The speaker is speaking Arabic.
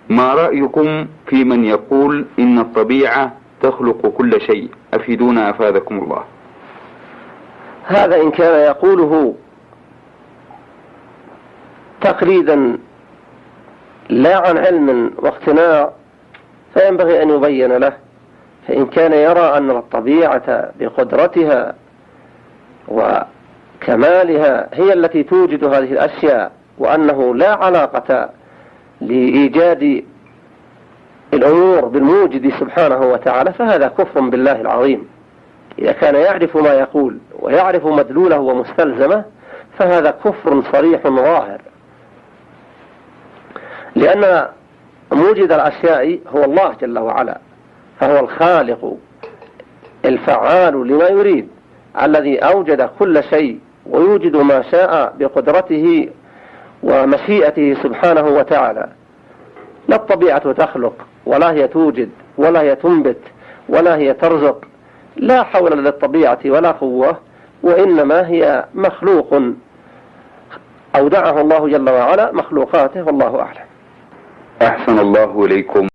ما رأيكم في من يقول إن الطبيعة تخلق كل شيء؟ أفيدونا أفادكم الله. هذا إن كان يقوله تقليدا لا عن علم واقتناع فينبغي أن يبين له. فإن كان يرى أن الطبيعة بقدرتها وكمالها هي التي توجد هذه الأشياء، وأنه لا علاقة لإيجاد الأمور بالموجد سبحانه وتعالى، فهذا كفر بالله العظيم. إذا كان يعرف ما يقول ويعرف مدلوله ومستلزمه فهذا كفر صريح ظاهر، لأن موجد الأشياء هو الله جل وعلا، فهو الخالق الفعال لما يريد، الذي أوجد كل شيء ويوجد ما شاء بقدرته ومشيئته سبحانه وتعالى. لا الطبيعة تخلق ولا هي توجد ولا هي تنبت ولا هي ترزق، لا حول للطبيعة ولا قوة، وإنما هي مخلوق أودعه الله جل وعلا مخلوقاته، والله أعلم. أحسن الله إليكم.